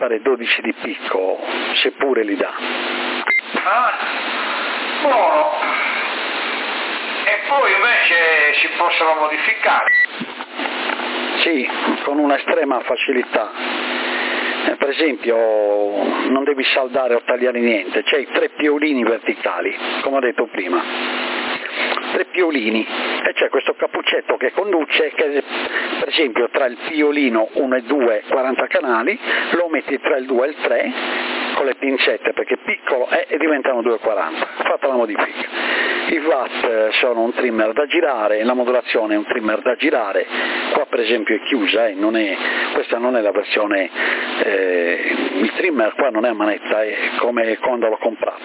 pare 12 di picco, seppure li dà. Ah, buono. E poi invece si possono modificare? Sì, con una estrema facilità. Per esempio non devi saldare o tagliare niente, c'hai 3 piolini verticali, come ho detto prima, 3 piolini, e c'è questo cappuccetto che conduce, che per esempio tra il piolino 1 e 2 40 canali, lo metti tra il 2 e il 3 con le pincette perché è piccolo e diventano 2,40, fatta la modifica. I watt sono un trimmer da girare, la modulazione è un trimmer da girare, qua per esempio è chiusa, questa non è la versione, il trimmer qua non è a manetta, è come quando l'ho comprato.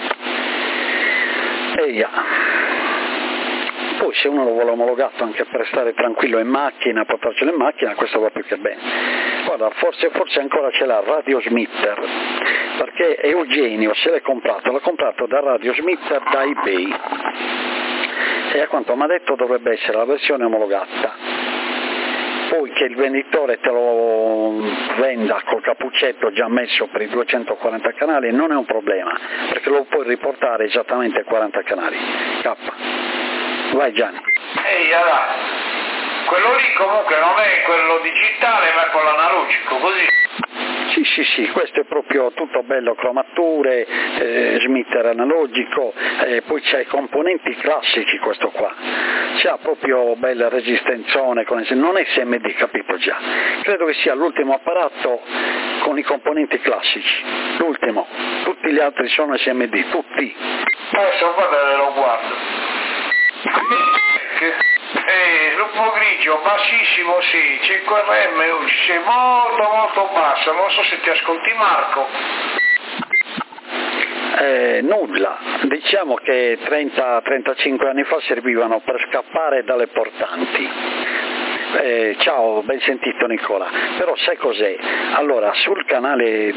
Poi se uno lo vuole omologato anche per stare tranquillo in macchina, portarcelo in macchina, questo va più che bene. Guarda, forse ancora ce l'ha Radio Smitter, perché Eugenio se l'ha comprato da Radio Smitter da eBay, e a quanto mi ha detto dovrebbe essere la versione omologata. Poi che il venditore te lo venda col cappuccetto già messo per i 240 canali non è un problema, perché lo puoi riportare esattamente a 40 canali. K. Vai Gianni. Allora, quello lì comunque non è quello digitale ma è quello analogico, così? Sì, questo è proprio tutto bello, cromature, smitter analogico, poi c'ha i componenti classici questo qua, c'ha proprio bella resistenzone, non è SMD, capito già, credo che sia l'ultimo apparato con i componenti classici, l'ultimo, tutti gli altri sono SMD, tutti. Adesso guarda, lo guardo. Lupo grigio, bassissimo, sì, 5RM, sì, molto basso, non so se ti ascolti Marco. Nulla, diciamo che 30-35 anni fa servivano per scappare dalle portanti. Ciao, ben sentito Nicola, però sai cos'è? Allora, sul canale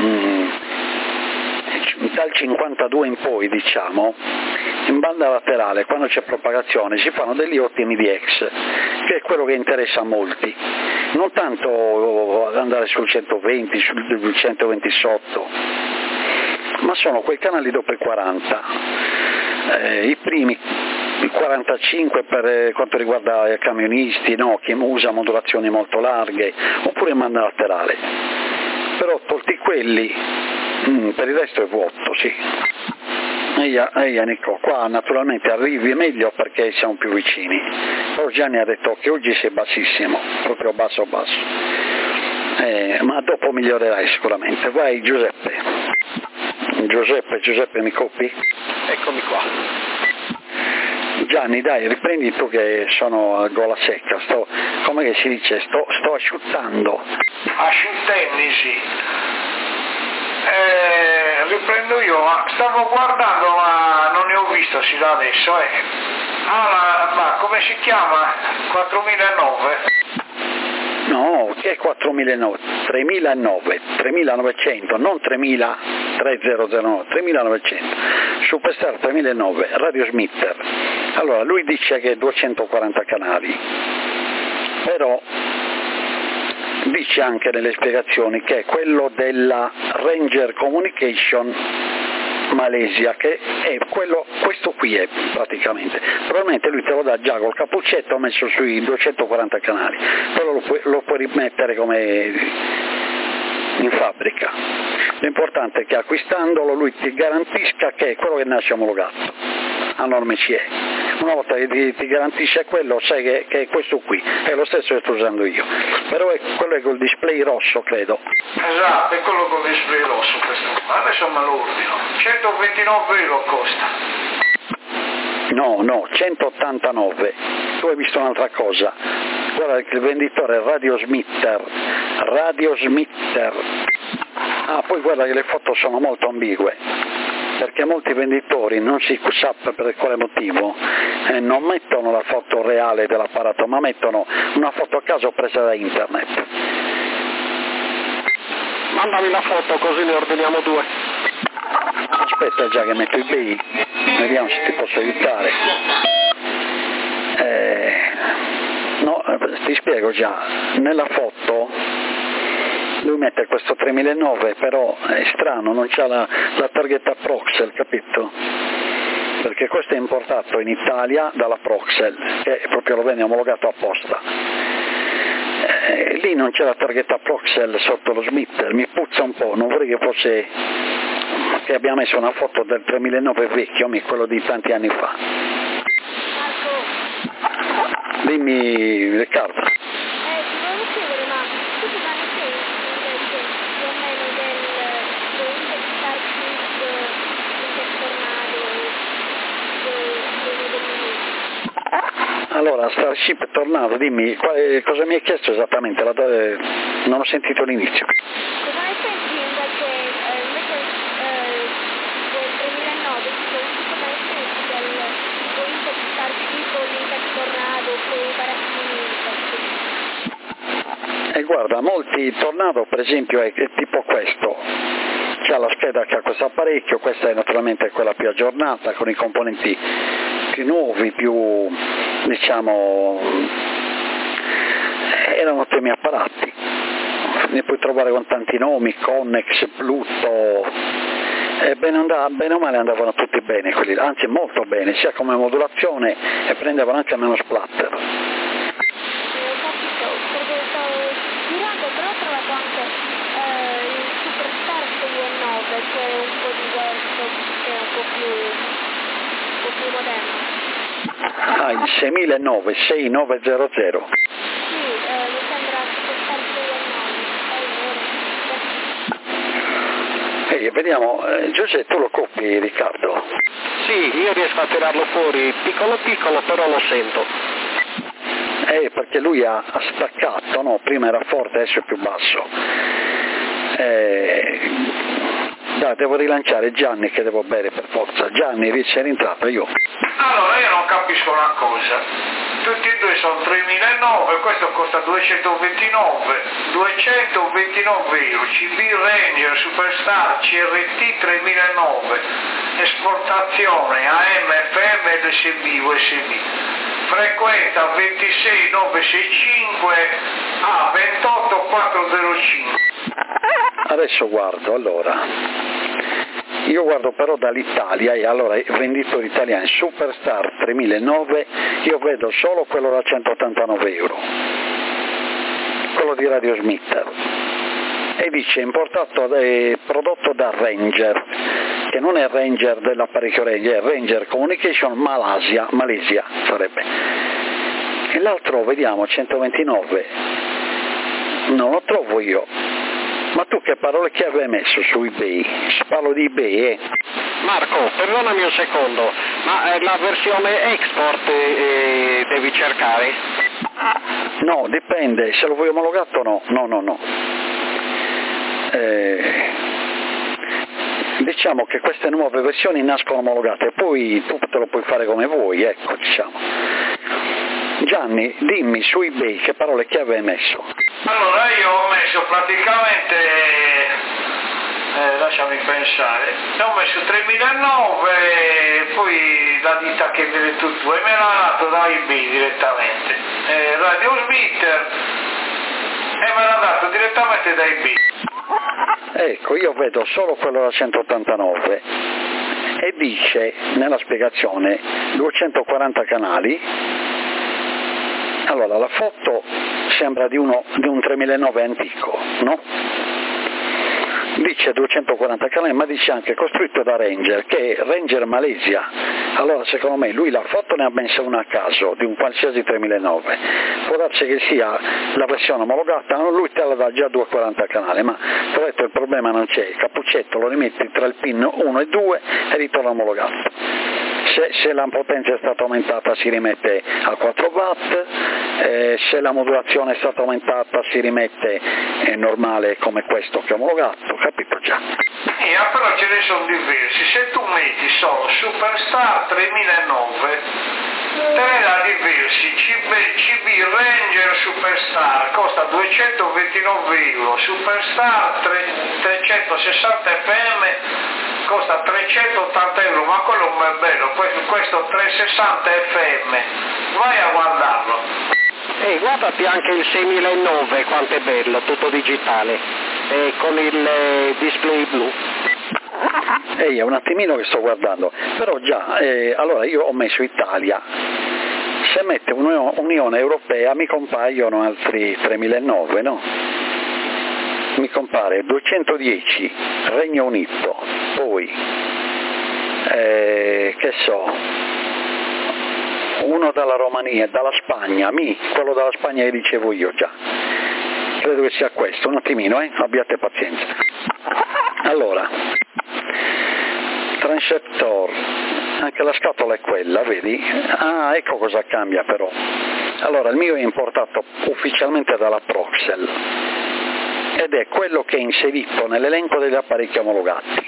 dal 52 in poi, diciamo, in banda laterale, quando c'è propagazione, si fanno degli ottimi DX, che è quello che interessa a molti, non tanto andare sul 120, sul 120 sotto, ma sono quei canali dopo i 40, i primi, i 45 per quanto riguarda i camionisti, no, chi usa modulazioni molto larghe, oppure in banda laterale, però tolti quelli, per il resto è vuoto, sì. Nico, qua naturalmente arrivi meglio perché siamo più vicini, però Gianni ha detto che oggi sei bassissimo, proprio basso, ma dopo migliorerai sicuramente. Vai Giuseppe mi copi? Eccomi qua. Gianni, dai, riprendi tu che sono a gola secca, come che si dice, sto asciuttando. Asciuttenni, sì. Riprendo io, ma stavo guardando ma non ne ho visto sì da adesso. Ma come si chiama? 4009? No, che è 4009? 3900, non 3009, 3900. Superstar 3009, Radio Smitter. Allora, lui dice che 240 canali, però dice anche nelle spiegazioni che è quello della Ranger Communication Malesia, che è questo qui è praticamente, probabilmente lui te lo dà già col cappuccetto messo sui 240 canali, però lo puoi rimettere come in fabbrica. L'importante è che acquistandolo lui ti garantisca che è quello che nasce omologato a norme CE. Una volta che ti garantisce quello, sai che è questo qui, è lo stesso che sto usando io, però è quello col display rosso, credo. Esatto, è quello col display rosso questo. Adesso me lo ordino. 129 euro costa. No, 189. Tu hai visto un'altra cosa. Guarda che il venditore è Radio Smitter. Ah, poi guarda che le foto sono molto ambigue, perché molti venditori non si sa per quale motivo non mettono la foto reale dell'apparato, ma mettono una foto a caso presa da internet. Mandami la foto così ne ordiniamo 2. Aspetta già che metto eBay, vediamo se ti posso aiutare. No, ti spiego già, nella foto lui mette questo 3009, però è strano, non c'ha la targhetta Proxel, capito? Perché questo è importato in Italia dalla Proxel, che proprio lo viene omologato apposta. Lì non c'è la targhetta Proxel sotto lo Smith, mi puzza un po', non vorrei che fosse, che abbia messo una foto del 3009 vecchio, quello di tanti anni fa. Marco. Dimmi Riccardo. Ti volevo chiedere, ma tu ti danno senso invece più o meno del Starship, del Tornado, dei modelli? Allora, Starship Tornado, dimmi, cosa mi hai chiesto esattamente? Non ho sentito l'inizio. Cosa ne pensi invece del 2009, cosa ne pensi del Vintage Starship o Vintage Tornado, quei barattini Vintage? Guarda, molti Tornado per esempio è tipo questo, c'ha la scheda che ha questo apparecchio, questa è naturalmente quella più aggiornata, con i componenti più nuovi, più diciamo, erano ottimi apparati, ne puoi trovare con tanti nomi, Connex, Pluto, bene o male andavano tutti bene quelli, anzi molto bene, sia come modulazione e prendevano anche meno splatter. Però ho trovato anche il Superstar 609, che è un po' diverso, che è un po' più moderno. Ah, il 6009, 6900. Sì, mi sembra Superstar 609. Vediamo, Giuseppe, tu lo copi Riccardo? Sì, io riesco a tirarlo fuori piccolo piccolo, però lo sento. Perché lui ha staccato, no? Prima era forte, adesso è più basso. Dai, devo rilanciare Gianni che devo bere per forza. Gianni, sei rientrato io. Allora, io non capisco una cosa. Tutti e due sono 3.009, questo costa 229 euro, CB Ranger Superstar CRT 3.009, esportazione AM, FM, LSB, USB. Frequenza 26965 a 28405. Adesso guardo, allora, io guardo però dall'Italia e allora i venditori italiani Superstar 3009, io vedo solo quello da 189 euro, quello di Radio Smith, e dice importato prodotto da Ranger, che non è Ranger dell'apparecchio Ranger, è Ranger Communication Malesia sarebbe. E l'altro vediamo 129, non lo trovo io. Ma tu che parole chiave hai messo su eBay? Parlo di eBay, Marco, perdonami un secondo, ma la versione export devi cercare? No, dipende, se lo vuoi omologato no. Diciamo che queste nuove versioni nascono omologate, poi tu te lo puoi fare come vuoi, ecco, diciamo. Gianni, dimmi su eBay che parole chiave hai messo? Allora, io ho messo praticamente, lasciami pensare, ho messo 3.009, poi la ditta che mi hai detto tu, e me l'ha dato da eBay direttamente, Radio Smitter, e me l'ha dato direttamente da eBay. Ecco, io vedo solo quello da 189 e dice nella spiegazione 240 canali. Allora, la foto sembra di un 3009 antico, no? Dice 240 canali, ma dice anche costruito da Ranger, che è Ranger Malesia. Allora, secondo me, lui la foto ne ha messa una a caso, di un qualsiasi 3009. Può darsi che sia la versione omologata, lui te la dà già 240 canali, ma ti ho detto il problema non c'è, il cappuccetto lo rimetti tra il pin 1 e 2 e ritorna omologato. Se la potenza è stata aumentata si rimette a 4 watt, se la modulazione è stata aumentata si rimette normale come questo che è omologato, capito già? Però ce ne sono diversi, se tu metti solo Superstar 3009 te ne dà diversi, CB Ranger Superstar costa 229 euro, Superstar 360 FM costa 380 euro, ma quello non è bello, questo 360 FM, vai a guardarlo. Guardati anche il 6009, quanto è bello, tutto digitale. con il display blu. È un attimino che sto guardando, però già, allora io ho messo Italia, se mette Unione Europea mi compaiono altri 3.009, no? Mi compare 210 Regno Unito, poi, che so, uno dalla Romania, dalla Spagna, quello dalla Spagna che dicevo io già, credo che sia questo, un attimino, abbiate pazienza. Allora, Transceptor, anche la scatola è quella, vedi? Ah, ecco cosa cambia però. Allora, il mio è importato ufficialmente dalla Proxel ed è quello che è inserito nell'elenco degli apparecchi omologati.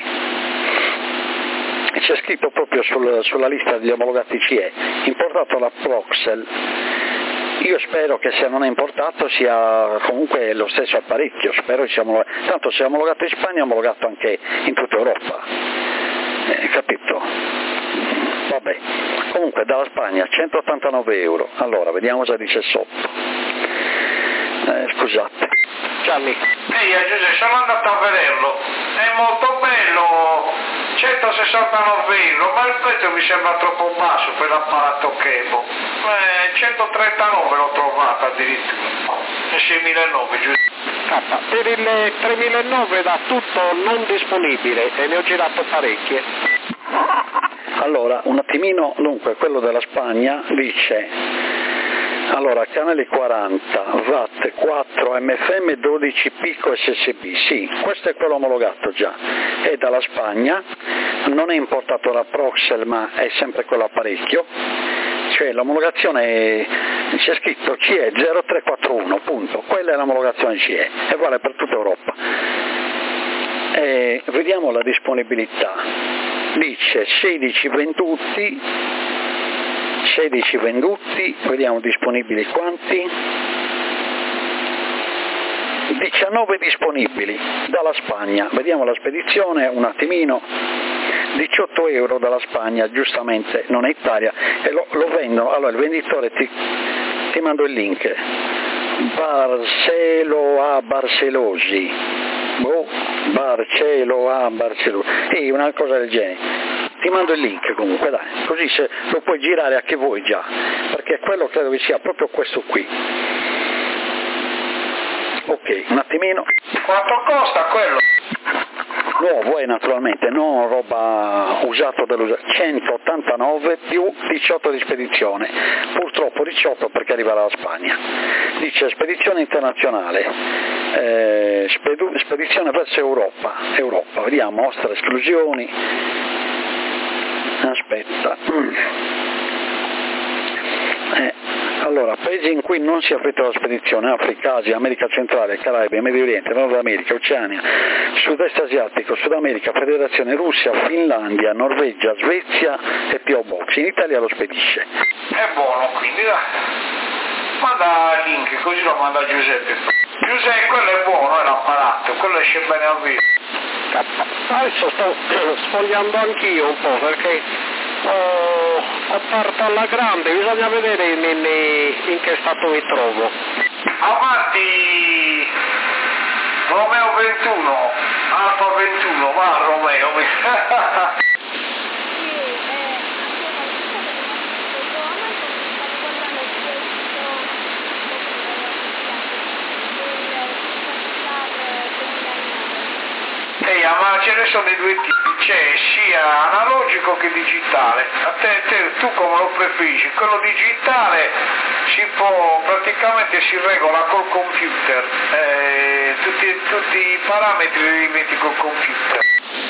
C'è scritto proprio sulla lista degli omologati CE, importato dalla Proxel. Io spero che se non è importato sia comunque lo stesso apparecchio, spero che sia omologato, tanto se è omologato in Spagna è omologato anche in tutta Europa, capito? Vabbè, comunque dalla Spagna 189 euro, allora vediamo cosa dice sotto, scusate. Gianni. Giuseppe, sono andato a vederlo, è molto bello, 169 euro, ma il prezzo mi sembra troppo basso per l'apparato Kebo. 139 l'ho trovato addirittura, 6.900, giusto? Per il 3.009 da tutto non disponibile e ne ho girato parecchie. Allora, un attimino, dunque, quello della Spagna dice, allora, canale 40, watt, 4, MFM, 12 picco SSB, sì, questo è quello omologato già, è dalla Spagna, non è importato da Proxel ma è sempre quell'apparecchio, cioè l'omologazione c'è scritto CE 0341, punto, quella è l'omologazione CE e vale per tutta Europa. Vediamo la disponibilità, dice 16 venduti, vediamo disponibili quanti, 19 disponibili dalla Spagna, vediamo la spedizione un attimino, 18 euro dalla Spagna, giustamente non è Italia, e lo vendono, allora il venditore ti mando il link, Barcelo a Barcelosi, Barcelo a Barcelosi, una cosa del genere. Ti mando il link comunque, dai, così se lo puoi girare anche voi già, perché quello credo che sia proprio questo qui. Ok, un attimino. Quanto costa quello? Nuovo naturalmente, non roba usato 189 più 18 di spedizione, purtroppo 18 perché arriva dalla Spagna. Dice spedizione internazionale, spedizione verso Europa, vediamo, mostra esclusioni. Aspetta, allora, paesi in cui non si effettua la spedizione: Africa, Asia, America Centrale, Caraibi, Medio Oriente, Nord America, Oceania, Sud-Est Asiatico, Sud America, Federazione Russia, Finlandia, Norvegia, Svezia e P.O. Box. In Italia lo spedisce. È buono, quindi dai. Manda il link, così lo manda Giuseppe. Giuseppe, quello è buono, è l'apparato, quello esce bene a vita. Adesso sto sfogliando anch'io un po' perché ho parto alla grande, bisogna vedere in che stato mi trovo. Avanti Romeo 21, Alfa 21, va Romeo. Ma ce ne sono i due tipi, c'è sia analogico che digitale. Tu come lo preferisci? Quello digitale praticamente si regola col computer, tutti i parametri li metti col computer.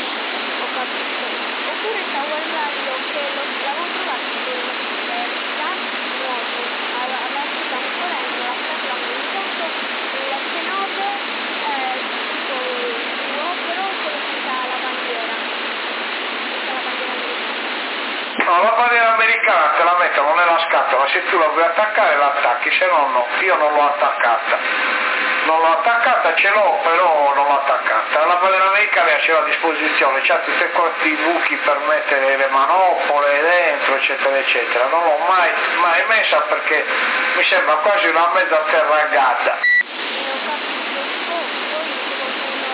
Oppure stavo guardando che l'avevo trovato su università nuovo, stiamo correndo la scatola con il conto la C9 tipo però solo senza la bandiera americana. No, la bandiera americana te la mettono nella scatola, se tu la vuoi attaccare la attacchi, se no no, io non l'ho attaccata. Non l'ho attaccata, ce l'ho, però non l'ho attaccata. La bandiera americana c'è a disposizione, c'ha tutti questi buchi per mettere le manopole dentro, eccetera, eccetera. Non l'ho mai messa perché mi sembra quasi una mezza terragata.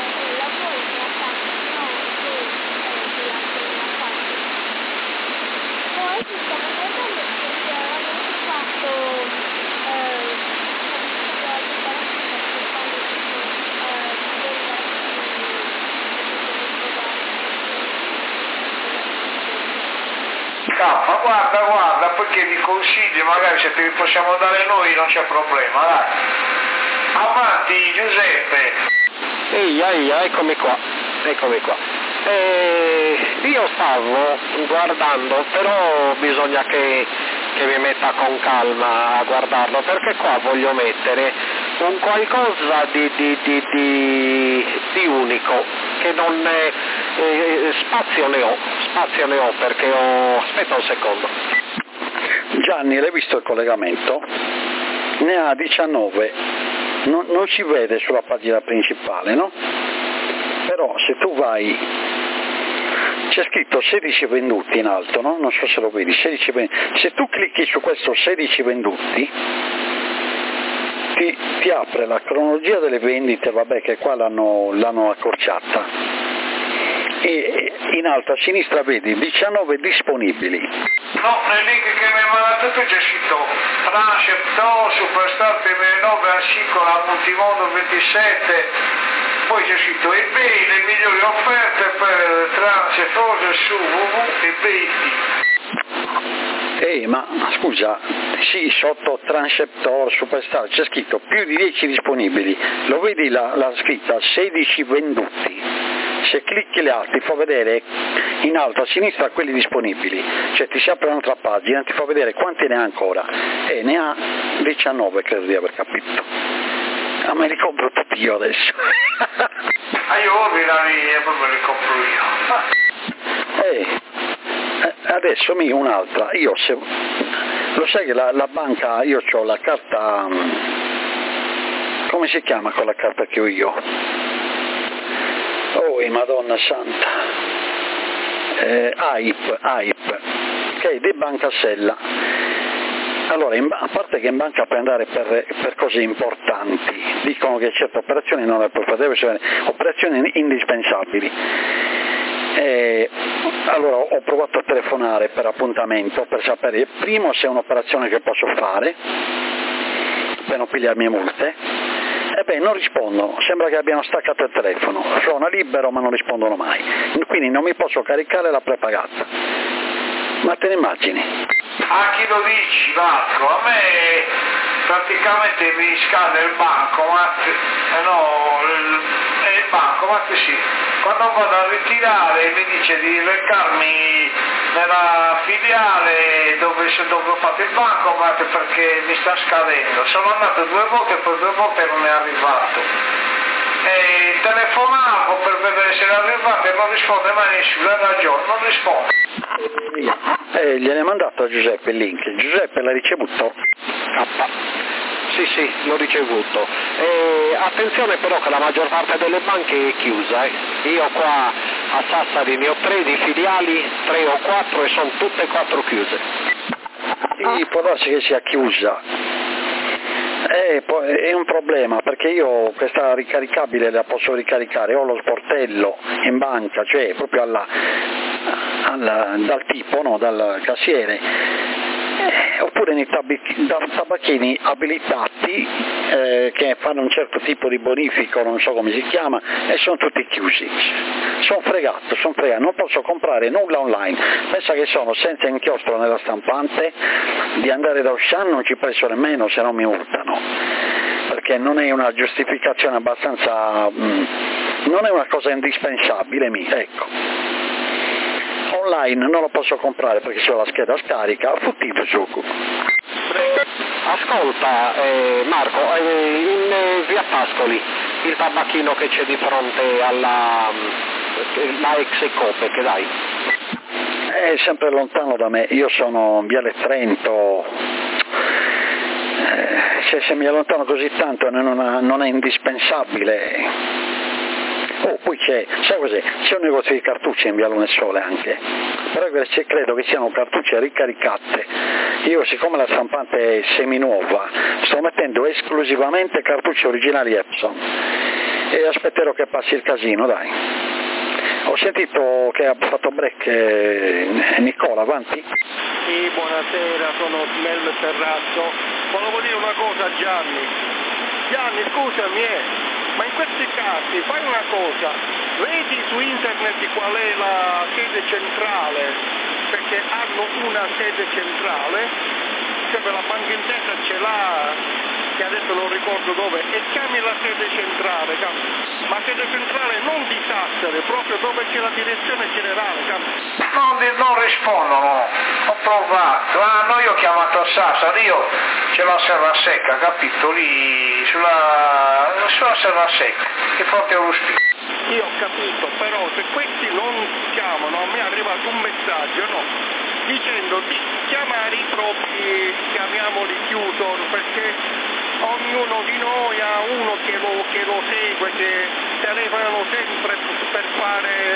guarda, poi chiedi consigli, magari se te li possiamo dare noi non c'è problema, dai. Avanti Giuseppe. Ehi, eccomi qua. Io stavo guardando, però bisogna che mi metta con calma a guardarlo, perché qua voglio mettere un qualcosa di unico, che non è, spazio ne ho perché aspetta un secondo. Gianni, l'hai visto il collegamento? Ne ha 19, non si vede sulla pagina principale, no? Però se tu vai, c'è scritto 16 venduti in alto, no? Non so se lo vedi, 16 venduti. Se tu clicchi su questo 16 venduti, ti apre la cronologia delle vendite, vabbè che qua l'hanno accorciata, e in alto a sinistra vedi 19 disponibili. No, nel link che mi hai mandato tu c'è scritto Transceptor, Superstar 2009, Ansicola, Multimondo 27, poi c'è scritto eBay, le migliori offerte per Transceptor su www.ebay. Ma scusa, sì, sotto Transceptor, Superstar c'è scritto più di 10 disponibili, lo vedi la scritta 16 venduti. Se clicchi là ti fa vedere in alto a sinistra quelli disponibili, cioè ti si apre un'altra pagina, ti fa vedere quanti ne ha ancora, e ne ha 19, credo di aver capito. A me li compro tutti io adesso. Io ordinali e poi me li compro io. Adesso un'altra, lo sai che la banca, io ho la carta, come si chiama quella carta che ho io? Madonna santa, AIP, che è di Banca Sella. Allora, a parte che in banca puoi andare per cose importanti, dicono che certe operazioni non le puoi fare, deve essere operazioni indispensabili. Allora ho provato a telefonare per appuntamento, per sapere primo se è un'operazione che posso fare per non pigliarmi multe. Non rispondono, sembra che abbiano staccato il telefono, suona libero ma non rispondono mai, quindi non mi posso caricare la prepagata. Ma te ne immagini? A chi lo dici Marco? A me praticamente mi scade il bancomat, il bancomat sì, quando vado a ritirare mi dice di recarmi nella filiale dove ho fatto il bancomat perché mi sta scadendo. Sono andato 2 volte, poi 2 volte non è arrivato. E telefonavo per vedere se era arrivato e non risponde mai nessuno, ha ragione, non risponde. Gliene mandato a Giuseppe il link. Giuseppe l'ha ricevuto? Sì, l'ho ricevuto. Attenzione però che la maggior parte delle banche è chiusa. Io qua a Sassari ne ho 3 di filiali, 3 o 4 e sono tutte e 4 chiuse. Sì, può darsi che sia chiusa. È un problema perché io questa ricaricabile la posso ricaricare, ho lo sportello in banca, cioè proprio dal tipo, no, dal cassiere, oppure nei tabacchini abilitati che fanno un certo tipo di bonifico, non so come si chiama, e sono tutti chiusi. Sono fregato, non posso comprare nulla online. Pensa che sono senza inchiostro nella stampante, di andare da Auchan non ci penso nemmeno, se no mi urtano, perché non è una giustificazione abbastanza, non è una cosa indispensabile, ecco. Online non lo posso comprare perché c'ho la scheda scarica, futtito gioco. Ascolta Marco, in via Pascoli, il tabacchino che c'è di fronte alla ex Cope, che dai? È sempre lontano da me, io sono in Viale Trento, se mi allontano così tanto non è indispensabile. Poi sai cos'è? C'è un negozio di cartucce in Via Lunesole anche, però credo che siano cartucce ricaricate. Io, siccome la stampante è seminuova, sto mettendo esclusivamente cartucce originali Epson e aspetterò che passi il casino, dai. Ho sentito che ha fatto break Nicola, avanti? Sì, buonasera, sono nel terrazzo. Volevo dire una cosa a Gianni, scusami, ma in questi casi fai una cosa, vedi su internet qual è la sede centrale perché hanno una sede centrale, sempre la Banca Intesa ce l'ha, che adesso non ricordo dove, e chiami la sede centrale, ma sede centrale non di Sassari, proprio dove c'è la direzione generale. Non rispondono, ho provato, no, io ho chiamato a Sassari, io ce l'ho a Serrasecca, capito, lì sulla Serrasecca, di fronte allo Spino. Io ho capito, però se questi non chiamano, a me è arrivato un messaggio, no, dicendo di chiamare i propri, chiamiamoli tutor, perché ognuno di noi ha uno che lo segue, che telefonano sempre per fare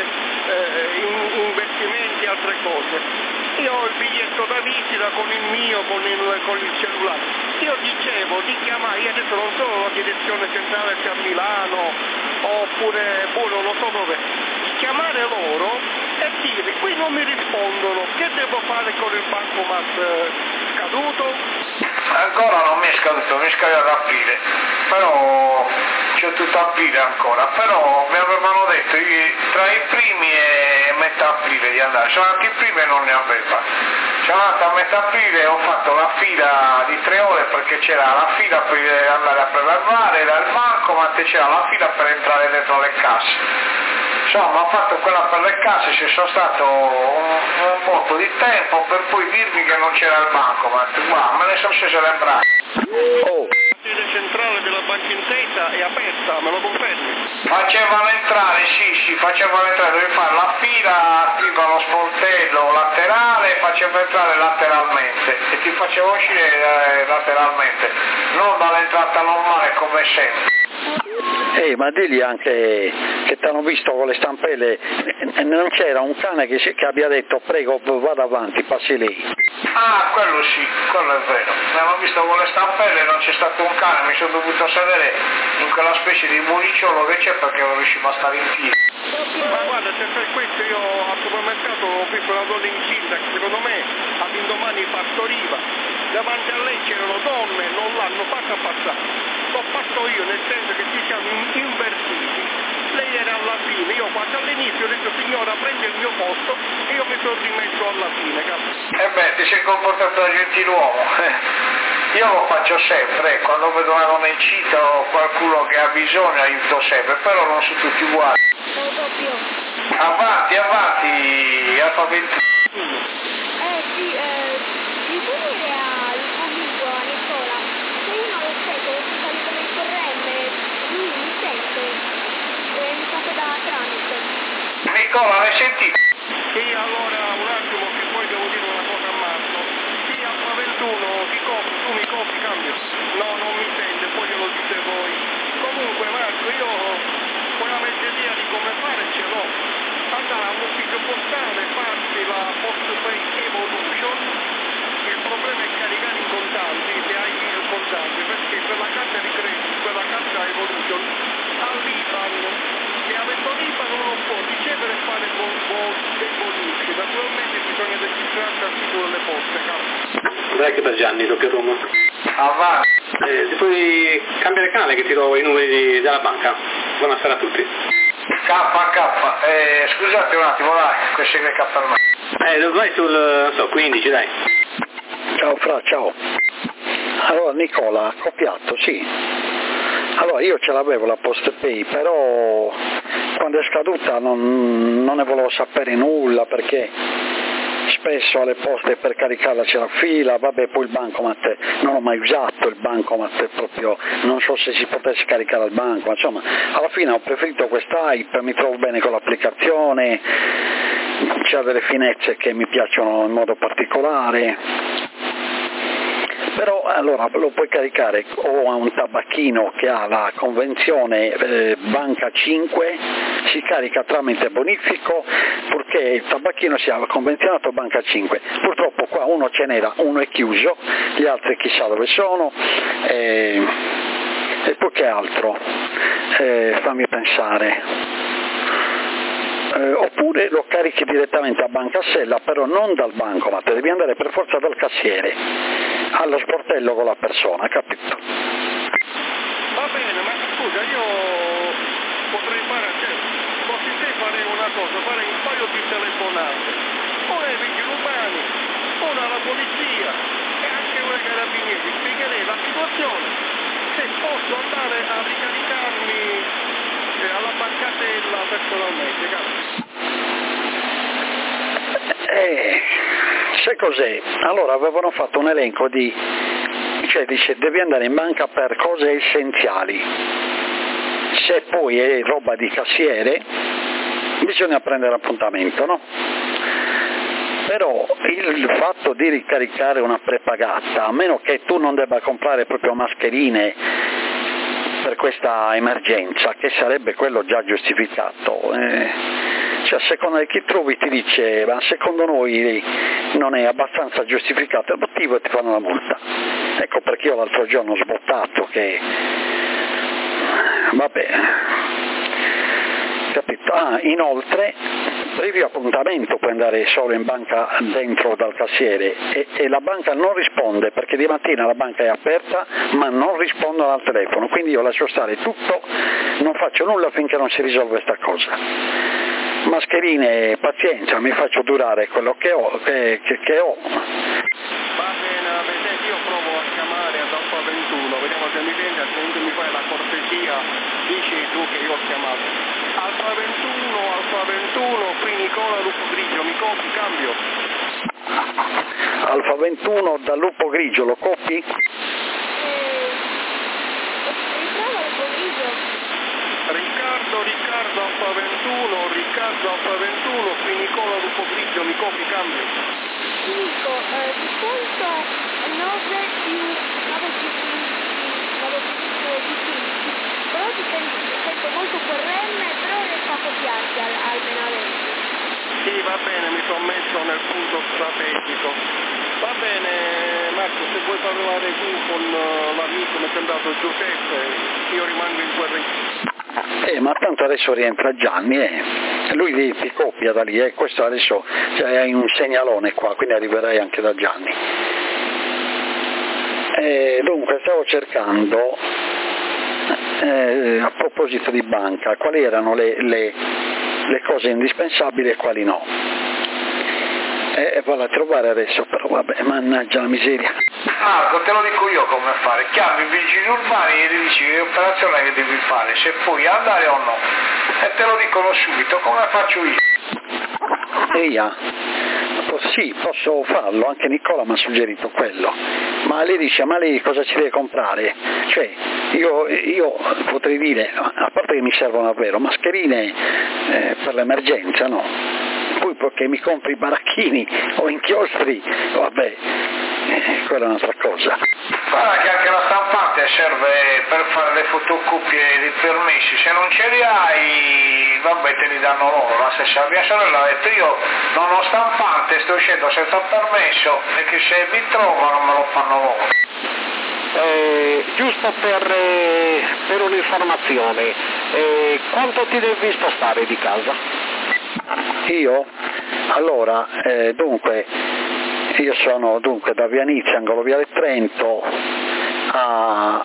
investimenti e altre cose. Io ho il biglietto da visita con il mio, con il cellulare. Io dicevo di chiamare, io adesso non so la direzione centrale se a Milano oppure non lo so dove, di chiamare loro e dire qui non mi rispondono, che devo fare con il bancomat scaduto? Ancora non mi è scaduto, mi scade ad aprile, però c'è tutto aprile ancora, però mi avevano detto tra i primi e metà aprile di andare, sono andato i primi e non ne aveva. Sono andato a metà aprile e ho fatto la fila di 3 ore perché c'era la fila per andare a prelevare dal bancomat e c'era la fila per entrare dentro le casse. Insomma, ho fatto quella per le casse, ci sono stato un botto di tempo per poi dirmi che non c'era il bancomat. Me ne sono sceso le braccia. La sede centrale della Banca Intesa è aperta, me lo confermi? Facevano entrare, sì, dovevi fare la fila, tipo allo sportello laterale, facevo entrare lateralmente e ti facevo uscire lateralmente, non dall'entrata normale come sempre. Ma digli anche che ti hanno visto con le stampelle, non c'era un cane che abbia detto prego vada avanti, passi lei. Ah, quello sì, quello è vero. Mi hanno visto con le stampelle, non c'è stato un cane, mi sono dovuto sedere in quella specie di muricciolo che c'è perché non riuscivo a stare in piedi. Ma guarda, se per questo io al supermercato ho visto una donna incinta che secondo me all'indomani partoriva. Davanti a lei c'erano donne, non l'hanno fatta passare. L'ho fatto io, nel senso che ci siamo invertiti. Lei era alla fine, io quando all'inizio ho detto signora prende il mio posto e io mi sono rimesso alla fine, capo. Ti sei comportato da gentiluomo. Io lo faccio sempre, quando vedo una donna incinta o qualcuno che ha bisogno aiuto sempre, però non sono tutti uguali. Avanti, Alfa 21. Di venire al amico a Nicola, se io non lo seguo, si salito nel corrente, lui mi sente, mi fate da tramite. Nicola, l'hai sentito? Sì, allora un attimo che poi devo dire una cosa a Marco. Sì, Alfa 21, ti copri, tu mi copri, cambio. No, non mi sente, poi glielo dite voi. Comunque Marco, io quella mezza idea di come fare ce l'ho. Andare all'ufficio postale, farsi la Postpay Evolution. Il problema è caricare in contanti, se hai il contante, perché quella carta di credito, quella carta Evolution all'IBAN, e avendo l'IBAN non può ricevere e fare dei bonifici. Naturalmente bisogna registrarsi al sito delle poste, Dai che per Gianni, doppio Roma. Avanti. Se puoi cambiare canale che ti do i numeri della banca. Buonasera a tutti. KK, scusate un attimo, dai, questo è KK. Vai sul, non so, 15, dai. Ciao Fra, ciao. Allora Nicola, copiato, sì. Allora io ce l'avevo la Postpay, però quando è scaduta non ne volevo sapere nulla perché spesso alle poste per caricarla c'è la fila, vabbè poi il bancomat, non ho mai usato il bancomat proprio, non so se si potesse caricare al banco, insomma alla fine ho preferito questa Hype, mi trovo bene con l'applicazione, c'ha delle finezze che mi piacciono in modo particolare. Però allora lo puoi caricare o a un tabacchino che ha la convenzione Banca 5, si carica tramite bonifico purché il tabacchino sia convenzionato Banca 5. Purtroppo qua uno ce n'era, uno è chiuso, gli altri chissà dove sono, e poi che altro? Fammi pensare. Oppure lo carichi direttamente a Banca Sella, però non dal bancomat, devi andare per forza dal cassiere, allo sportello con la persona, capito? Va bene, ma scusa, io potrei fare, così te farei una cosa, farei un paio di telefonate una ai vigili urbani, una alla polizia e anche una ai carabinieri. Spiegherei la situazione, se posso andare a ricaricarmi alla bancatella personalmente, grazie. Sai cos'è? Allora avevano fatto un elenco cioè dice devi andare in banca per cose essenziali, se poi è roba di cassiere bisogna prendere appuntamento, no? Però il fatto di ricaricare una prepagata, a meno che tu non debba comprare proprio mascherine per questa emergenza, che sarebbe quello già giustificato, cioè secondo chi trovi ti dice ma secondo noi non è abbastanza giustificato il motivo e ti fanno la multa. Ecco perché io l'altro giorno ho sbottato che vabbè, capito? Inoltre previo appuntamento puoi andare solo in banca dentro dal cassiere e la banca non risponde perché di mattina la banca è aperta ma non rispondono al telefono, quindi io lascio stare tutto, non faccio nulla finché non si risolve questa cosa. Mascherine, pazienza, mi faccio durare quello che ho. Va bene, io provo a chiamare ad Alfa 21, vediamo se mi viene, altrimenti mi fai la cortesia, dici tu che io ho chiamato. Alfa 21, qui Nicola Lupo Grigio, mi copi, cambio. Alfa 21 da Lupo Grigio, lo copi? Riprova Lupo Grigio. Riccardo Alfa 21, qui Nicola Lupo Grigio, mi copi, cambio. Ti dico, ti conto 9 più 15, però ti sento molto QRM, però riesco a copiarti almeno a 20. Sì, va bene, mi sono messo nel punto strategico. Va bene, Marco, se vuoi parlare tu con l'amico, mi è sembrato Giuseppe, io rimango in quel registro. Ma tanto adesso rientra Gianni, lui ti copia da lì, questo adesso cioè, hai un segnalone qua, quindi arriverai anche da Gianni. Dunque stavo cercando, a proposito di banca, quali erano le cose indispensabili e quali no. Vado a trovare adesso, però vabbè, mannaggia la miseria. Marco, te lo dico io come fare, chiami i vigili urbani e gli dici che operazione che devi fare, se puoi andare o no, e te lo dicono subito, come faccio io. Sì, posso farlo, anche Nicola mi ha suggerito quello, ma lei dice, ma lei cosa ci deve comprare? Cioè, io potrei dire, a parte che mi servono davvero, mascherine per l'emergenza, no? Poi perché mi compri i baracchini o inchiostri, vabbè, quella è un'altra cosa. Guarda che anche la stampante serve per fare le fotocopie dei permessi, se non ce li hai, vabbè, te li danno loro. La stessa mia sorella ha detto io non ho stampante, sto uscendo senza permesso e che se mi trovano me lo fanno loro. Giusto per un'informazione, quanto ti devi spostare di casa? Io? Allora, dunque, io sono da Via Nizza, angolo Viale Trento, a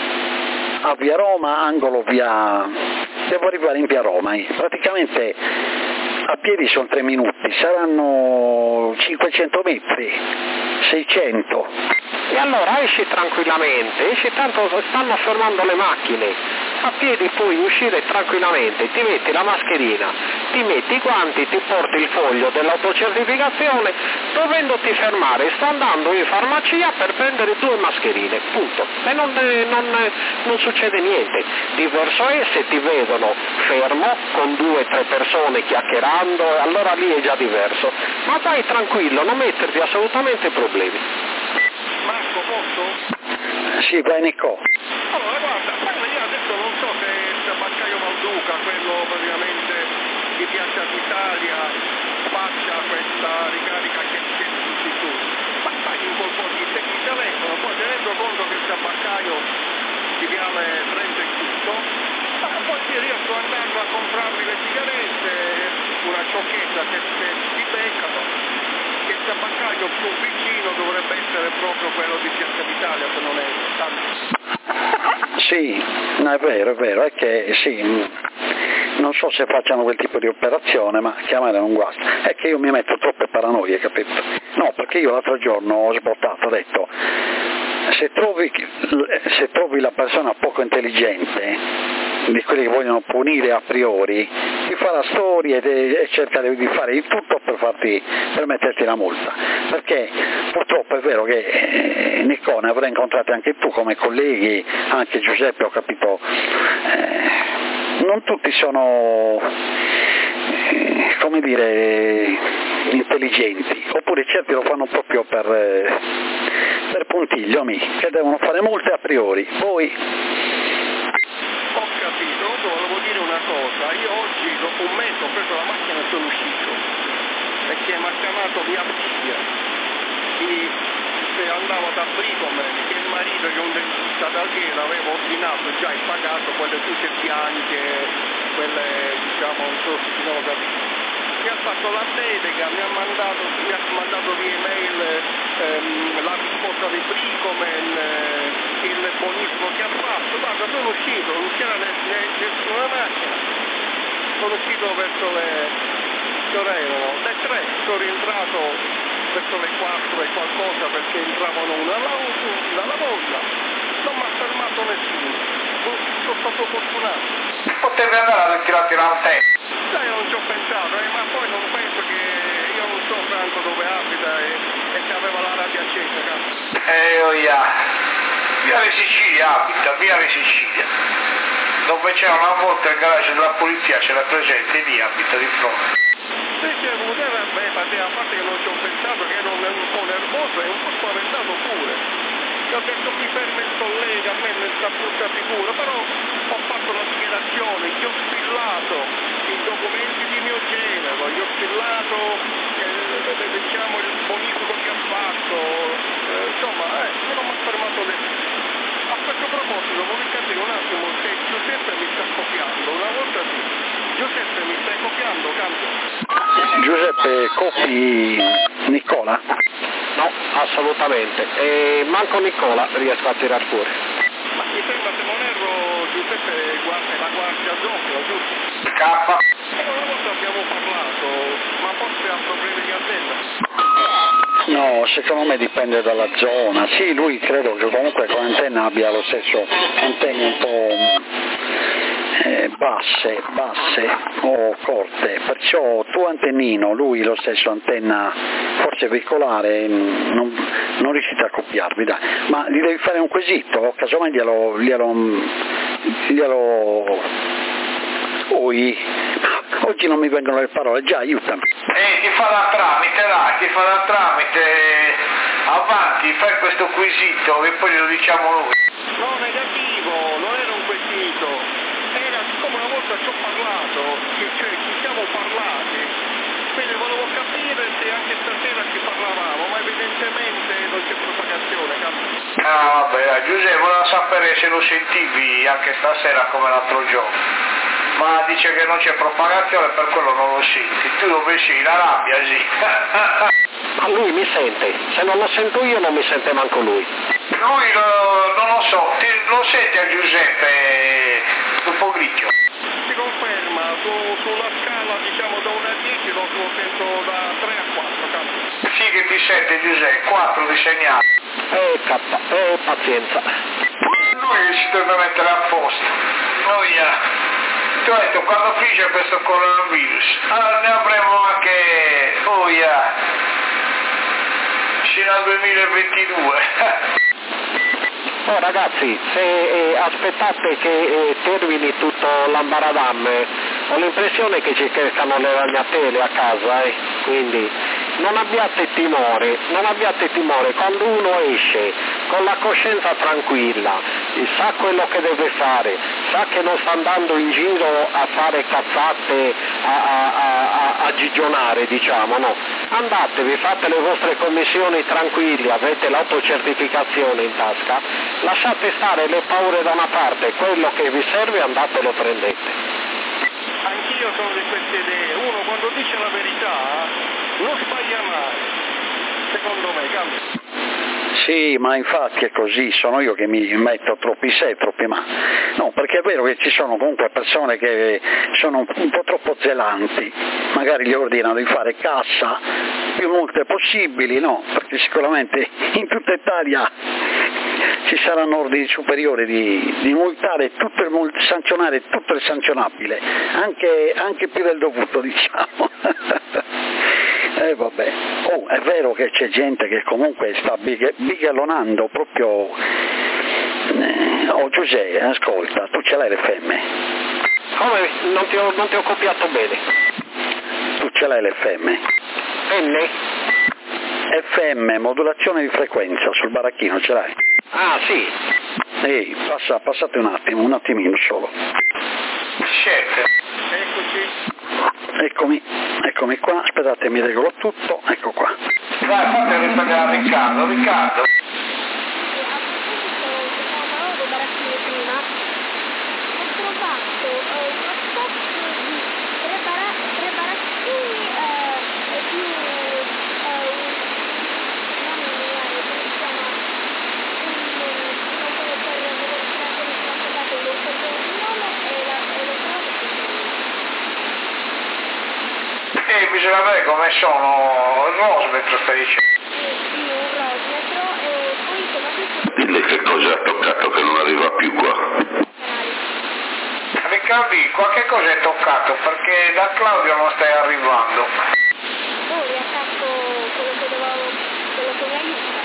Via Roma, angolo devo arrivare in Via Roma, praticamente a piedi sono 3 minuti, saranno 500 metri, 600. E allora esci tranquillamente, tanto stanno fermando le macchine, a piedi puoi uscire tranquillamente, ti metti la mascherina, ti metti i guanti, ti porti il foglio dell'autocertificazione, dovendoti fermare, sto andando in farmacia per prendere 2 mascherine, punto, e non succede niente. Diverso è se ti vedono fermo con 2 o 3 persone chiacchierando, allora lì è già diverso, ma vai tranquillo, non metterti assolutamente problemi. Marco, posso? Sì, vai Nico. Allora guarda, io adesso non so se il tabaccaio Valduca, quello praticamente di Piazza d'Italia, faccia questa ricarica che dici tu, ma fai un colpo di telefono, poi tenendo conto che il tabaccaio di Viale Trento è chiuso, poi ti riesco ad andare a comprarmi le sigarette, una ciocchetta che ti beccano, che il tabaccaio più vicino dovrebbe essere proprio quello di Piazza d'Italia, se non è tanto. Sì, no, è vero, è che sì, non so se facciano quel tipo di operazione, ma chiamare non guasta, è che io mi metto troppe paranoie, capito? No, perché io l'altro giorno ho sbottato, ho detto, se trovi la persona poco intelligente, di quelli che vogliono punire a priori, ti fa la storia e cerca di fare di tutto per metterti la multa, perché purtroppo è vero che Niccone avrai incontrato anche tu come colleghi, anche Giuseppe, ho capito, non tutti sono come dire intelligenti, oppure certi lo fanno proprio per puntiglio, che devono fare multe a priori. Poi ho capito, volevo dire una cosa, io oggi dopo un mese ho preso la macchina e sono uscito, perché mi ha chiamato mia figlia, che andavo da Bricomen, che il marito che è un dentista da Siena aveva ordinato già e pagato quelle tutte bianche, quelle diciamo, non so se si sono capito. Mi ha fatto la delega, mi ha mandato via email la risposta di Bricomen, il bonifico che ha fatto. Guarda, sono uscito, non c'era nessuna macchina, sono uscito verso le 3, sono rientrato verso le 4 e qualcosa perché entravano dalla volta, non mi ha fermato nessuno, sono stato fortunato. Potevi andare a ritirarti l'antenna. Sai, non ci ho pensato, ma poi non penso che io non so Franco dove abita e che aveva la radio accesa, cazzo. Viale Sicilia abita, Viale Sicilia. Dove c'era una volta il garage della polizia, c'era presente, lì abita di fronte. Dicevo, a parte che non ci ho pensato, che ero un po' nervoso e un po' spaventato pure. Ho detto mi ferma il collega, a me non sta brutta figura, però ho fatto la dichiarazione, gli ho spillato i documenti di mio genero, gli ho spillato diciamo il bonifico che ha fatto, insomma, non mi ha fermato nessuno. A questo proposito volevo capire un attimo se Giuseppe mi sta copiando, una volta sì. Giuseppe mi stai copiando, cambio. Giuseppe, copi Nicola? No, assolutamente. E manco Nicola riesco a tirar fuori. Ma mi sembra, se non erro, Giuseppe è la guardia doppia, giusto? K. Una volta abbiamo parlato, ma forse ha problemi di antenna. No, secondo me dipende dalla zona. Sì, lui credo che comunque con antenna abbia lo stesso, antenne un po' basse o corte, perciò tu antennino, lui lo stesso antenna forse veicolare, non riuscite a copiarvi, dai. Ma gli devi fare un quesito, casomai oggi non mi vengono le parole, già aiutami. Ti fa da tramite, dai, ti fa da tramite, avanti, fai questo quesito e poi lo diciamo noi. No, negativo, non era un quesito, era siccome una volta ci ho parlato, cioè ci siamo parlati, quindi volevo capire se anche stasera ci parlavamo, ma evidentemente non c'è propagazione, cazzo. Vabbè, dai, Giuseppe, voleva sapere se lo sentivi anche stasera come l'altro giorno. Ma dice che non c'è propagazione, per quello non lo senti. Tu dove sei? La rabbia, sì. Ma lui mi sente, se non lo sento io non mi sente manco lui. Lui non lo so, lo senti a Giuseppe un po' grigio. Si conferma, sulla scala diciamo da 1 a 10 lo sento da 3 a 4, cazzo. Sì che ti sente Giuseppe, 4 di segnale. Pazienza. Lui si deve mettere a posto. Ti ho detto, quando finisce questo coronavirus, allora ne avremo anche, fino al 2022. Oh ragazzi, se aspettate che termini tutto l'ambaradam, ho l'impressione che ci crescano le ragnatele a casa, quindi non abbiate timore, quando uno esce con la coscienza tranquilla, sa quello che deve fare, sa che non sta andando in giro a fare cazzate, a gigionare, diciamo, no. Andatevi, fate le vostre commissioni tranquilli, avete l'autocertificazione in tasca, lasciate stare le paure da una parte, quello che vi serve andate e lo prendete. Anch'io sono di queste idee, uno quando dice la verità non sbaglia mai, secondo me, cambia. Sì, ma infatti è così, sono io che mi metto troppi se, troppi ma. No, perché è vero che ci sono comunque persone che sono un po' troppo zelanti, magari gli ordinano di fare cassa, più multe possibili, no, perché sicuramente in tutta Italia ci saranno ordini superiori di multare tutto sanzionare tutto il sanzionabile, anche più del dovuto, diciamo. Vabbè. Oh, è vero che c'è gente che comunque sta bighellonando proprio. Oh Giuseppe, ascolta, tu ce l'hai l'FM? Come? Non ti ho copiato bene. Tu ce l'hai l'FM? N? FM, modulazione di frequenza, sul baracchino ce l'hai? Ah, sì. Ehi, passate un attimino solo. Siete? Eccoci. Eccomi qua, aspettate, mi regolo tutto, ecco qua. Dai, fate rispondere a Riccardo. Riccardo. Bisogna vedere come sono il rosmetro, stai dicendo. Sì, un rosmetro e poi come Dille che cosa ha toccato che non arriva più qua. Riccardi, qualche cosa è toccato perché da Claudio non stai arrivando. poi attacco quello che mi aiuta.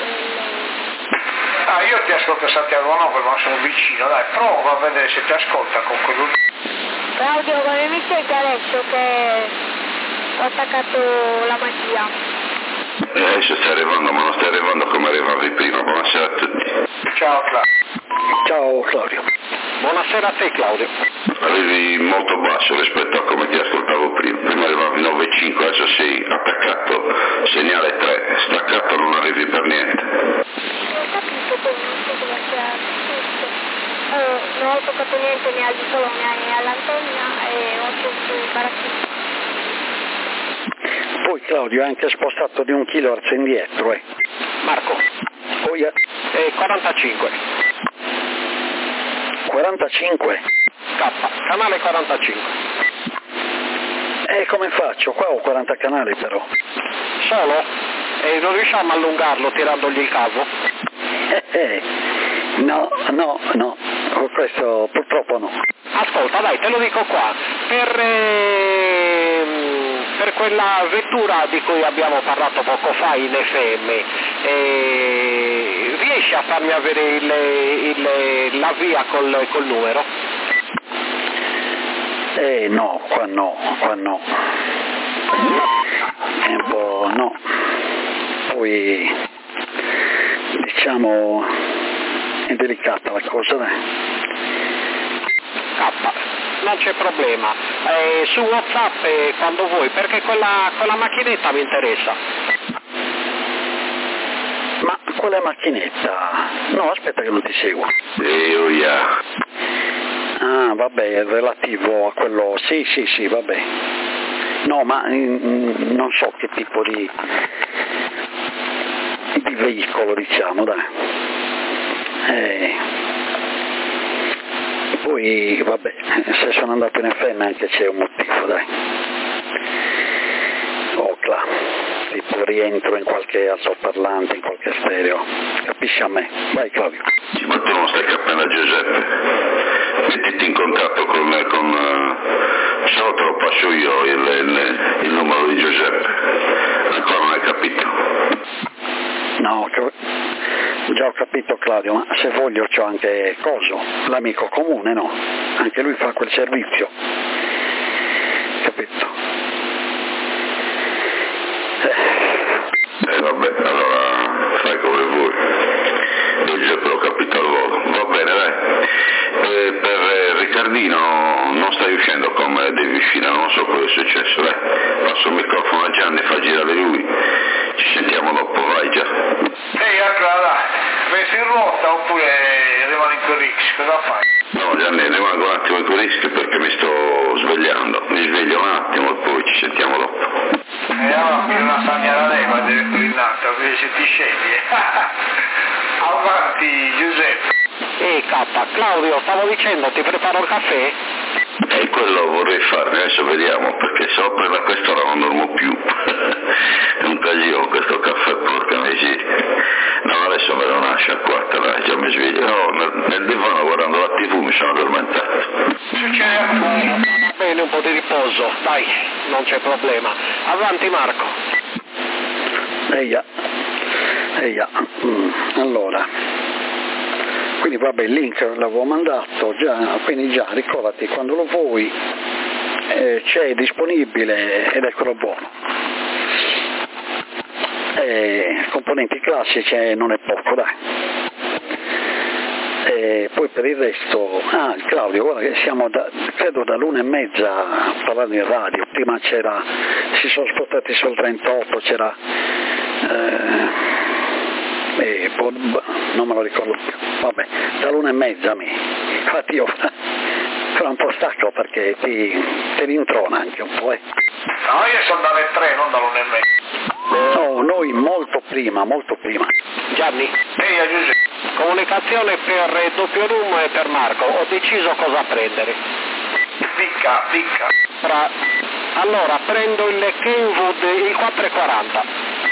Io ti ascolto Santiago Nobel, ma sono vicino, dai, prova a vedere se ti ascolta con quello. Claudio, come mi senti adesso che ho attaccato la magia? Adesso stai arrivando, ma non stai arrivando come arrivavi prima. Buonasera a tutti. Ciao Claudio. Ciao Claudio. Buonasera a te, Claudio. Arrivi molto basso rispetto a come ti ascoltavo prima. Prima arrivavi 9,5, adesso sei attaccato, segnale 3, staccato non arrivi per niente. Ho capito, poi non so come sia tutto. Non ho toccato niente né al diploma né all'antenna e ho sentito il baracchino. Poi Claudio è anche spostato di 1 kHz indietro, Marco. Poi 45. 45? K, canale 45. Come faccio? Qua ho 40 canali però. Solo? E non riusciamo a allungarlo tirandogli il cavo? No, questo purtroppo no. Ascolta, dai, te lo dico qua. Per quella vettura di cui abbiamo parlato poco fa in FM, riesci a farmi avere la via col numero? No, qua no. È un po' no. Poi diciamo è delicata la cosa, dai. Non c'è problema, su WhatsApp quando vuoi, perché quella macchinetta mi interessa. Ma quella macchinetta? No, aspetta che non ti seguo. Ah, vabbè, è relativo a quello, sì, vabbè. No, ma non so che tipo di veicolo, diciamo, dai. Poi, vabbè, se sono andato in FM anche c'è un motivo, dai. Ocla, tipo rientro in qualche altoparlante, in qualche stereo. Capisci a me? Vai Claudio. Sì, ma tu non stai capendo Giuseppe. Mettiti in contatto con me, se no te lo passo io il numero di Giuseppe. Ancora non hai capito? No, già ho capito Claudio, ma se voglio c'ho anche Coso, l'amico comune, no? Anche lui fa quel servizio. Capito? Vabbè, allora fai come vuoi. Io Giuseppe l'ho capito al volo. Va bene, dai. Per Riccardino non stai uscendo come devi uscire, non so cosa è successo, dai. Passo il microfono a Gianni, fa girare lui. Ci sentiamo dopo, vai già. Allora, resti in ruota oppure rimani in quel Rix, cosa fai? No Gianni, rimango un attimo in quel Rix perché mi sto svegliando. Mi sveglio un attimo e poi ci sentiamo dopo. Allora, più una sagnara leva deve qui in un'altra, se ti scegli. Avanti Giuseppe. Claudio, stavo dicendo, ti preparo il caffè? E quello vorrei farne, adesso vediamo, perché se no per quest'ora non dormo più. È un casino questo caffè, porca miseria. No, adesso me lo lascio a 4, dai, già mi sveglio. No, nel divano guardando la TV mi sono addormentato. Va bene, un po' di riposo, dai, non c'è problema. Avanti Marco. Eia. Allora, quindi vabbè, il link l'avevo mandato già, quindi già ricordati, quando lo vuoi c'è disponibile ed eccolo buono. Componenti classici non è poco, dai. Poi per il resto, Claudio, guarda che siamo credo dall'1:30 a parlare in radio, prima si sono spostati sul 38, c'era non me lo ricordo più, vabbè, dall'1:30 a me, infatti io sono un po' stacco perché ti rintrona anche un po'. No, io sono dalle 3, non dall'1:30. No, noi molto prima. Gianni? Ehi, Giuseppe. Comunicazione per doppio room e per Marco, ho deciso cosa prendere. Picca. Allora, prendo il Kenwood, il 440.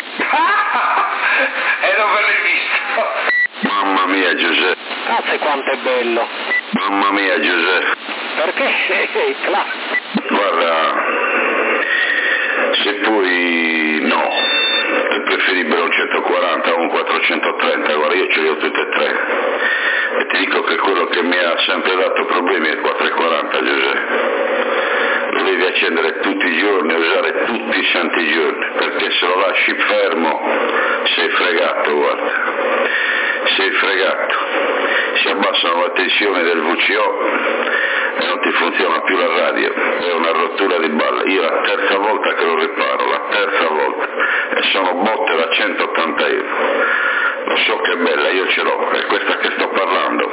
E non ve l'hai visto? Mamma mia Giuseppe. Cazzo quanto è bello. Mamma mia Giuseppe. Perché? Guarda, se poi no, è preferibile un 140 o un 430, guarda io ce li ho tutti e tre. E ti dico che quello che mi ha sempre dato problemi è il 440 Giuseppe. Lo devi accendere tutti i giorni, usare tutti i santi giorni, perché se lo lasci fermo sei fregato, guarda, sei fregato, si abbassano le tensioni del VCO e non ti funziona più la radio, è una rottura di balle. Io la terza volta che lo riparo, e sono botte da 180 euro, lo so che è bella, io ce l'ho, è questa che sto parlando.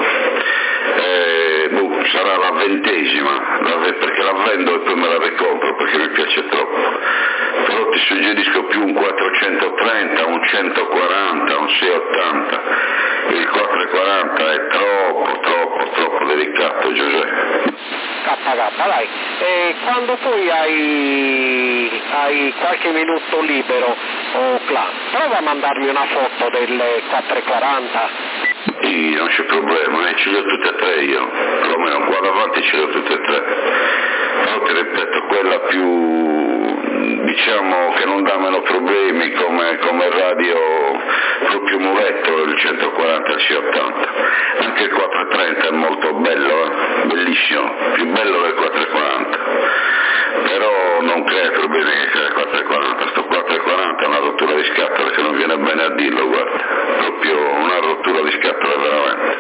Sarà la 20ª, perché la vendo e poi me la ricompro perché mi piace troppo, però ti suggerisco più un 430, un 140, un 680, il 440 è troppo delicato Giuseppe. Dai, e quando poi hai qualche minuto libero, prova a mandarmi una foto del 440. Non c'è problema, ce li ho tutte e tre io, perlomeno qua davanti ce li ho tutte e tre, però ti ripeto, quella più, diciamo, che non dà meno problemi come radio proprio muletto, il 140 e il 680, anche il 430 è molto bello, bellissimo, più bello del 440, però non crea problemi che il 440, sto 440 è una rottura di scatola che non viene bene a dirlo, guarda, proprio una rottura di scatola veramente.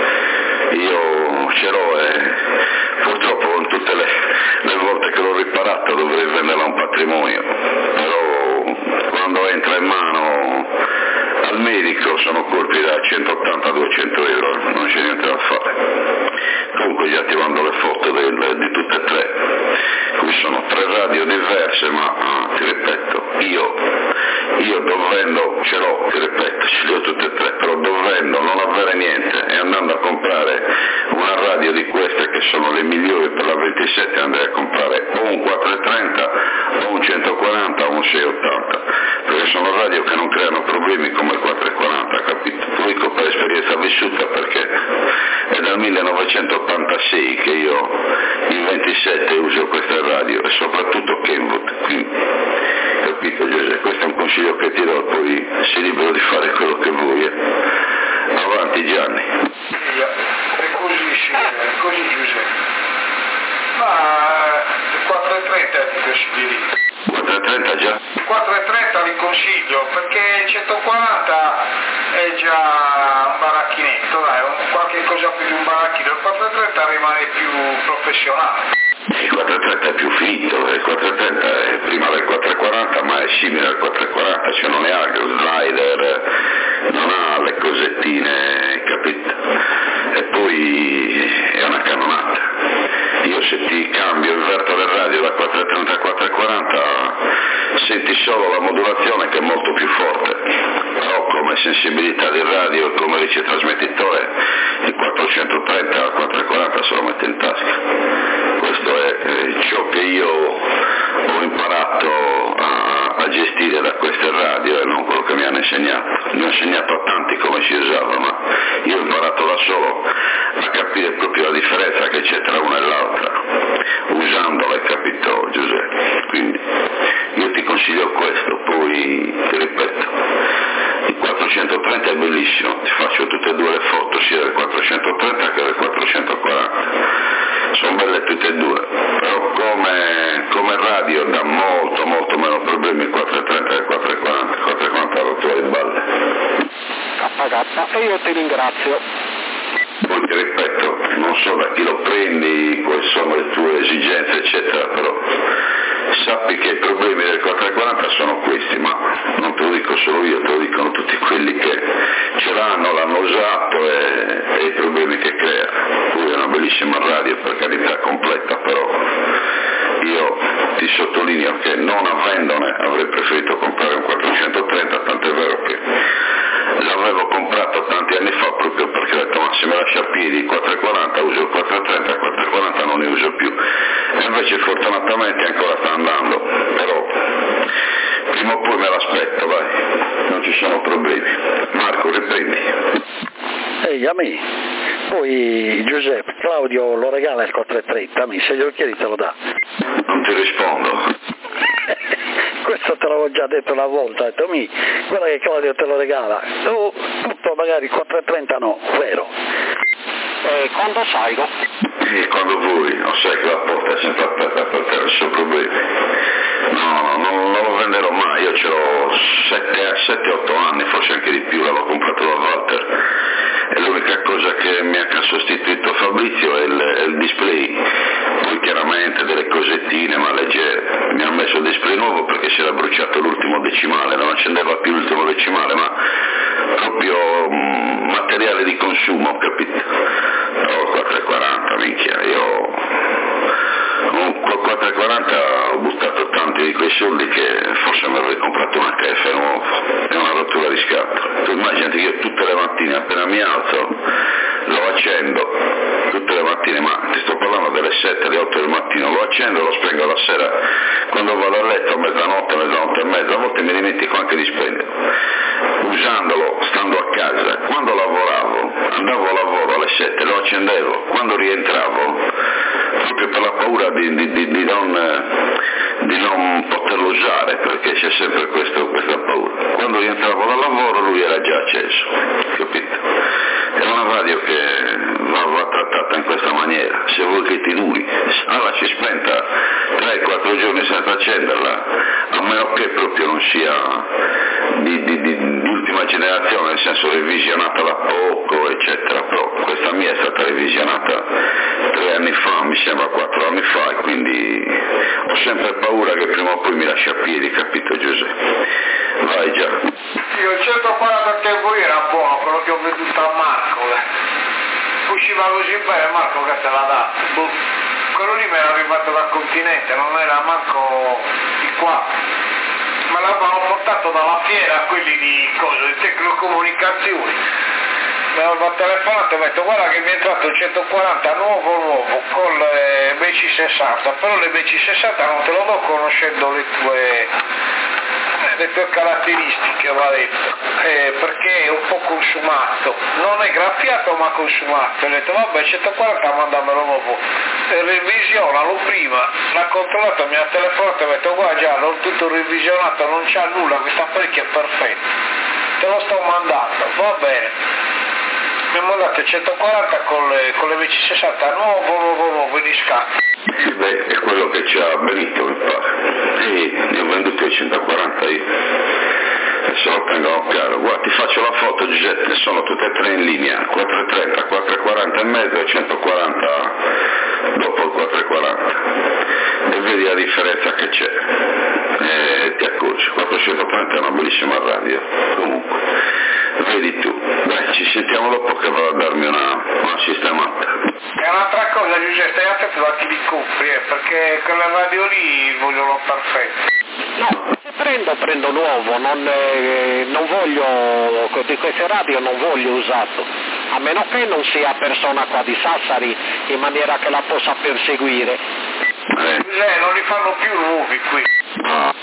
Io ce l'ho e purtroppo con tutte le volte che l'ho riparato dovrei venderla a un patrimonio, però quando entra in mano al medico sono colpi da 180-200 euro, non c'è niente da fare. Comunque già ti mando le foto di tutte e tre, qui sono tre radio diverse, ma ti ripeto, io dovendo, ce l'ho, ti ripeto, ce li ho tutte e tre, però dovendo non avere niente e andando a comprare una radio di queste che sono le migliori per la 27 andrei a comprare o un 430 o un 140 o un 680, perché sono radio che non creano problemi come il 440, capito? Lo dico per esperienza vissuta perché è dal 1986 che io il 27 uso queste radio e soprattutto Kenwood, capito Giuseppe? Questo è un consiglio che ti do, poi sei libero di fare quello che vuoi. Avanti Gianni. È così Giuseppe. Ma il 430 ti consiglierei. 430 già? Il 430 li consiglio perché il 140 è già un baracchinetto, dai, qualche cosa più di un baracchino, il 430 rimane più professionale. Il 430 è più finito, il 430 è prima del 440 ma è simile al 440, cioè non è lo slider, non ha le cosettine, capito? E poi è una cannonata. Io se ti cambio il verto del radio da 430 a 440 senti solo la modulazione che è molto più forte, però come sensibilità di radio e come ricetrasmettitore il 430 al 440 se lo mette in tasca. Questo è ciò che io ho imparato a gestire da queste radio e non quello che mi hanno insegnato. Mi hanno insegnato a tanti come si usava, ma io ho imparato da solo a capire proprio la differenza che c'è tra una e l'altra, usandola, hai capito Giuseppe? Quindi io ti consiglio questo, poi ti ripeto, il 430 è bellissimo, ti faccio tutte e due le foto, sia del 430 che del 440, sono belle tutte e due, però come radio dà molto meno problemi il 430 che il 440, il 440 ha rotto le balle. E io ti ringrazio. Poi ti ripeto, non so da chi lo prendi, quali sono le tue esigenze eccetera, però sappi che i problemi del 440 sono questi, ma non te lo dico solo io, te lo dicono tutti quelli che ce l'hanno usato e i problemi che crea. Poi è una bellissima radio, per carità, completa, però io ti sottolineo che non avendone avrei preferito comprare un 430, tant'è vero che l'avevo comprato tanti anni fa proprio perché ho detto ma se mi lascia a piedi il 440 uso il 430, il 440 non ne uso più, e invece fortunatamente ancora sta andando, però prima o poi me l'aspetto, vai, non ci sono problemi. Marco, riprendi. Ehi, a me, poi Giuseppe, Claudio lo regala il 430, a me se glielo chiedi te lo dà. Non ti rispondo. Questo te l'avevo già detto una volta, ho detto guarda che Claudio te lo regala, tutto magari 430 no, vero? Quando salgo? Quando vuoi, non sai che la porta è sempre aperta per te, non sono problemi. No, non lo venderò mai, io ce l'ho 7-8 anni, forse anche di più, l'avevo comprato da Walter. E l'unica cosa che mi ha sostituito Fabrizio è il display, poi chiaramente delle cosettine ma leggere. Mi ha messo il display nuovo perché si era bruciato l'ultimo decimale, non accendeva più l'ultimo decimale, ma proprio materiale di consumo, capito? Però il 440, minchia, io con 440 ho buttato tanti di quei soldi che forse mi avrei comprato una KF nuova, è una rottura di scatole. Tu immaginati che io tutte le mattine appena mi alzo lo accendo, tutte le mattine, ma ti sto parlando delle 7, alle 8 del mattino, lo accendo e lo spengo la sera quando vado a letto a mezzanotte e mezza, a volte mi dimentico anche di spegnerlo, usandolo stando a casa. Quando lavoravo, andavo a lavoro alle 7, lo accendevo, quando rientravo, proprio per la paura di non poterlo usare, perché c'è sempre questa paura. Quando rientravo dal lavoro lui era già acceso, capito? È una radio che va trattata in questa maniera, se vuoi che ti duri, la lasci spenta 3-4 giorni senza accenderla, a meno che proprio non sia di ultima generazione, nel senso revisionata da poco eccetera, però questa mia è stata revisionata 3 anni fa, mi sembra 4 anni fa, e quindi ho sempre paura che prima o poi mi lasci a piedi, capito Giuseppe? Vai già. Io il 140 che voi era buono, quello che ho venduto a Marco, usciva così bene, Marco che te l'ha dato, quello lì mi era arrivato dal continente, non era manco di qua, me l'avevano portato dalla fiera quelli di tecnocomunicazioni. Mi aveva telefonato e mi ha detto guarda che mi è entrato il 140 nuovo con le BC60, però le BC60 non te lo do conoscendo le tue caratteristiche, va detto, perché è un po' consumato, non è graffiato ma consumato. Ho detto vabbè 140 mandamelo nuovo, revisionalo prima, l'ha controllato, mi ha telefonato e mi ha detto guarda già l'ho tutto revisionato, non c'ha nulla, questo apparecchio è perfetto, te lo sto mandando, va bene. Mi ha mandato il 140 con le VC60 nuovo in scatto. Beh, è quello che c'ha Benito mi pare, e ne ho venduto il 140 io, adesso lo tengo caro. Guarda, ti faccio la foto Giuseppe, sono tutte e 3 in linea, 430, 440 e mezzo e 140 dopo il 440, e vedi la differenza che c'è, e ti accorgi. 430 è una bellissima radio, comunque vedi tu. Dai, ci sentiamo dopo che vado a darmi una sistemata. E un'altra cosa Giuseppe, stai attento da chi li compri, perché quelle radio lì vogliono perfette. No, prendo nuovo, non voglio, di queste radio non voglio usato, a meno che non sia persona qua di Sassari in maniera che la possa perseguire. Non li fanno più nuovi qui. No,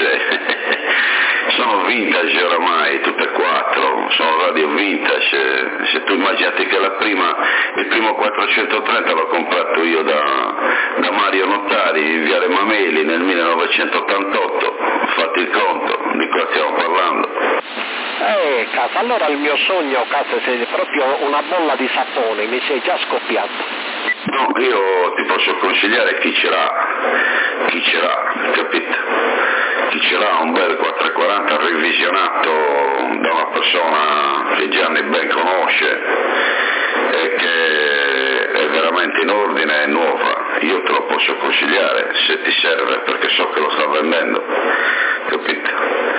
sono vintage oramai, tutte e quattro, sono radio vintage. Se tu immaginati che il primo 430 l'ho comprato io da Mario Nottari in Viale Mameli nel 1988, fatti il conto, di cosa stiamo parlando? Cazzo, allora il mio sogno, cazzo, è proprio una bolla di sapone, mi sei già scoppiato. No, io ti posso consigliare chi ce l'ha, capito? Chi ce l'ha un bel 440 revisionato da una persona che Gianni ben conosce e che è veramente in ordine e nuova, io te lo posso consigliare se ti serve, perché so che lo sta vendendo, capito?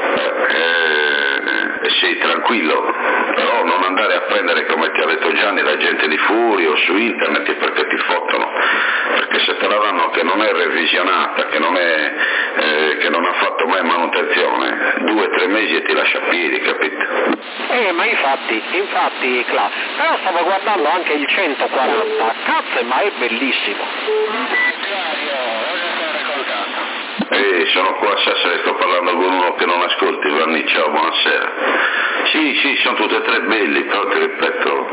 Sì, tranquillo, però non andare a prendere, come ti ha detto Gianni, la gente di Furio su internet perché ti fottono, perché se te la danno che non è revisionata, che non ha fatto mai manutenzione, 2 o 3 mesi e ti lascia a piedi, capito? Ma infatti, però stavo guardando anche il 140, cazzo, ma è bellissimo. Sono qua a Sassari, sto parlando con uno che non ascolti, Vanni, ciao, buonasera. Sì, sono tutte e 3 belli, però ti ripeto,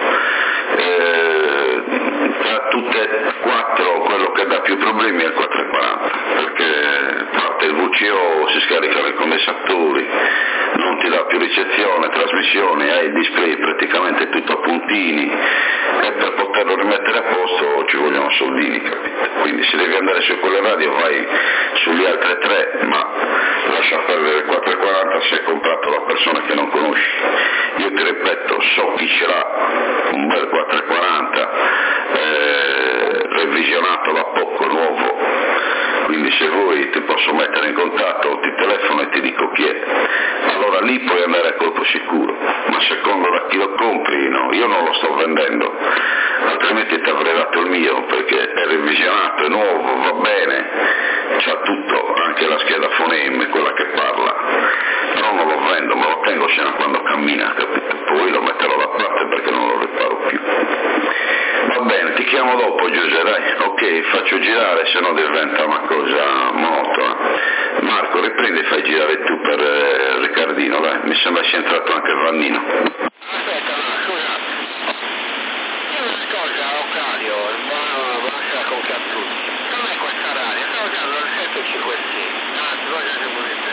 tra tutte e 4 quello che dà più problemi è il 440, perché parte il VCO, si scaricano i condensatori, non ti dà più ricezione, trasmissione, hai il display praticamente tutto a puntini e per poterlo rimettere a posto ci vogliono soldini, capito? Quindi se devi andare su quelle radio vai sulle altre 3, ma lascia perdere il 440 se hai comprato la persona che non conosci. Io ti ripeto, so chi ce l'ha un bel 440 revisionato da poco, nuovo, quindi se vuoi ti posso mettere in contatto, ti telefono e ti dico chi è, allora lì puoi andare a colpo sicuro, ma secondo da chi lo compri no, io non lo sto vendendo, altrimenti ti avrei dato il mio, perché è revisionato, è nuovo, va bene, c'ha tutto, anche la scheda fonemme, quella che parla, però non lo vendo, me lo tengo fino a quando cammina, capito? Poi lo metterò da parte perché non lo riparo più. Va bene, ti chiamo dopo Giuseppe, dai, ok, faccio girare, se no diventa una cosa monotona. Marco, riprendi e fai girare tu per Riccardino, dai, mi sembra sia entrato anche il Vannino. Aspetta, scusa, io una cosa, Ocario, buonasera con chi a tutti, com'è questa radio? Stavo usando il 756, scusate volete,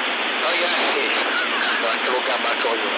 anche lo gamba al collo,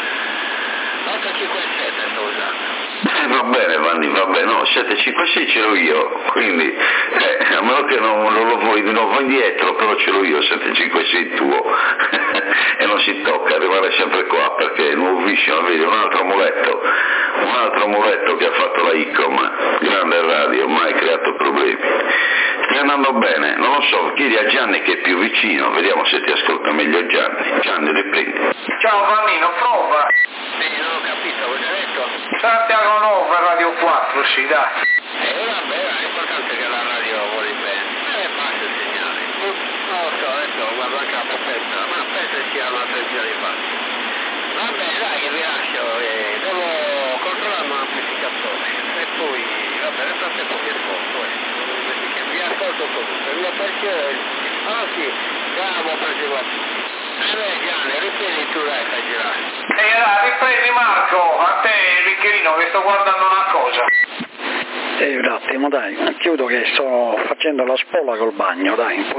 857 sto usando. Va bene Vanni, va bene, no, 756 ce l'ho io, quindi a meno che non lo vuoi di nuovo indietro, però ce l'ho io, 756 tuo e non si tocca, rimane sempre qua perché è nuovissimo, vedi, un altro muletto che ha fatto la ICOM, grande radio, mai creato problemi. Stai andando bene, non lo so, chiedi a Gianni che è più vicino, vediamo se ti ascolta meglio Gianni, riprendi. Ciao Vannino, prova. Sì, non ho capito, avete detto? Santiago 9, Radio 4, sì, dai. Vabbè, l'importante è che la radio voli bene. Basta il segnale. Non lo so, adesso guardo anche la potenza, ma penso che sia una trentina di passi. Vabbè, dai, vi lascio, devo controllare un amplificatore. E poi, vabbè, nel frattempo vi ascolto, vi ascolto tutto. Il mio pensiero, sì, bravo, preso a tutti. Gianni, riprendi tu, dai, fai girare. Riprendi Marco, a te Riccherino che sto guardando una cosa. Un attimo dai, chiudo che sto facendo la spola col bagno, dai, un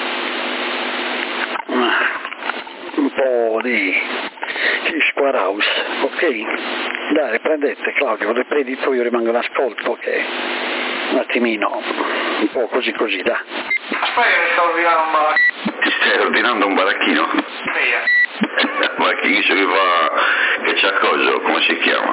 po' di Square House, ok? Dai, riprendete Claudio, riprendi tu, io rimango in ascolto che un attimino, un po' così, dai. Aspetta che sto ordinando un baracchino. Ti stai ordinando un baracchino? Sì. Ma chi che c'ha coso, come si chiama?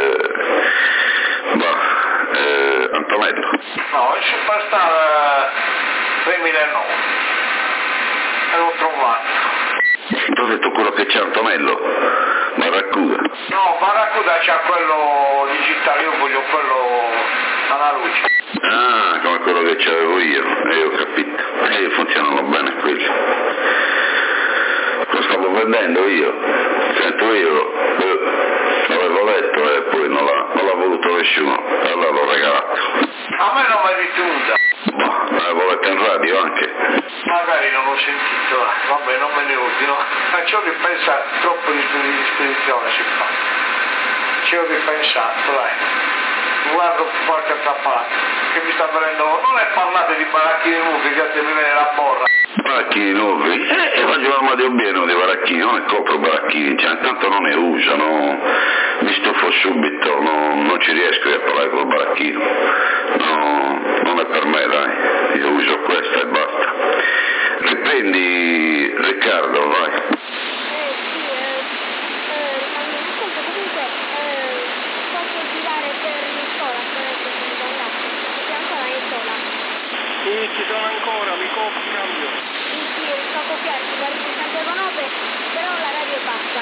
Antonello. No, il Superstar 2009. L'ho trovato. Tu hai detto quello che c'è Antonello? Barracuda? No, Barracuda c'ha quello digitale, io voglio quello analogico. Ah, come quello che c'avevo io, ho capito. Funzionano bene quelli. prendendo io, sento io, l'avevo letto e poi non l'ha voluto nessuno, allora l'ho regalato. A me non mi rifiuta. Boh, l'avevo letto in radio anche. Magari non l'ho sentito, vabbè, non me ne ordino. Ma ci ho ripensato, troppo di spedizione si fa. Ci ho ripensato, dai. Guardo qualche altra parte, che mi sta venendo. Non è parlate di baracchini nuovi, che mi viene la borra. Baracchini nuovi? Faccio l'armadio pieno di baracchini, non ne compro baracchini, cioè intanto non ne usano, mi stufo subito, non ci riesco a parlare col baracchino. No, non è per me, dai, io uso questa e basta. Riprendi Riccardo, vai. Sì, ci sono ancora, mi copri, cambio. Sì, riesco a copiare, ci guardi il cambio con Ope, però la radio è bassa.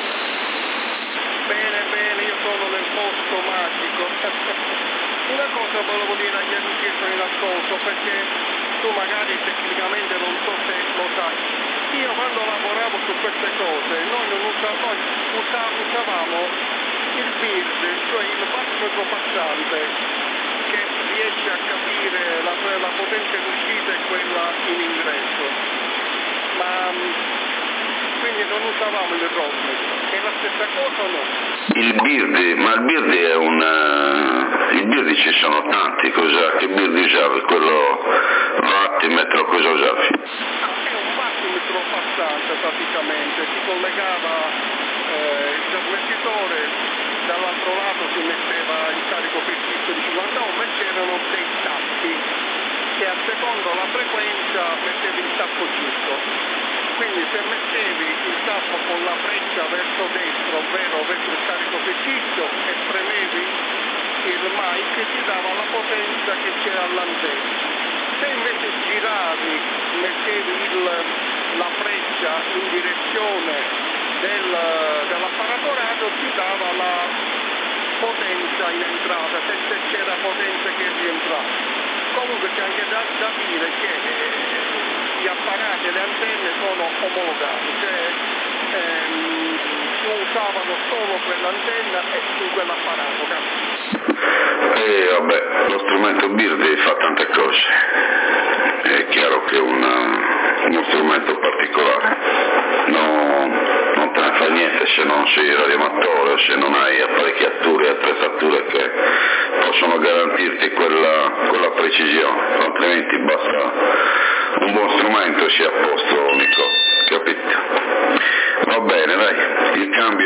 Bene, io sono nel posto magico. Una cosa volevo dire agli amici che sono in ascolto, perché tu magari tecnicamente non so se lo sai. Io quando lavoravo su queste cose, noi usavamo il BIRD, cioè il barometro passante, che riesce a capire la potenza in uscita e quella in ingresso. Ma quindi non usavamo il ROSMET. È la stessa cosa o no? Il BIRD, ma il BIRD è il BIRD ci sono tanti, che BIRD usavi? Quello wattimetro, cosa usavi? È un battimetro passante praticamente, si collegava il trasmettitore, dall'altro lato si metteva il carico fisso di 50 ohm e c'erano dei tappi che a secondo la frequenza mettevi il tappo giusto. Quindi se mettevi il tappo con la freccia verso destra, ovvero verso il carico fisso, e premevi il mic, ti dava la potenza che c'era all'antenna. Se invece giravi, mettevi la freccia in direzione dell'apparato radio, ti dava la potenza in entrata, se c'era potenza che rientrava. Comunque c'è anche da dire che gli apparati e le antenne sono omologati, cioè si usavano solo quell'antenna e su quell'apparato. Vabbè, lo strumento BIRD fa tante cose, è chiaro che è uno strumento particolare, non te ne fa niente se non sei radioamatore, se non hai apparecchiature e attrezzature che possono garantirti quella precisione, altrimenti basta un buon strumento e sia a posto, Nico, capito? Va bene, dai, il cambio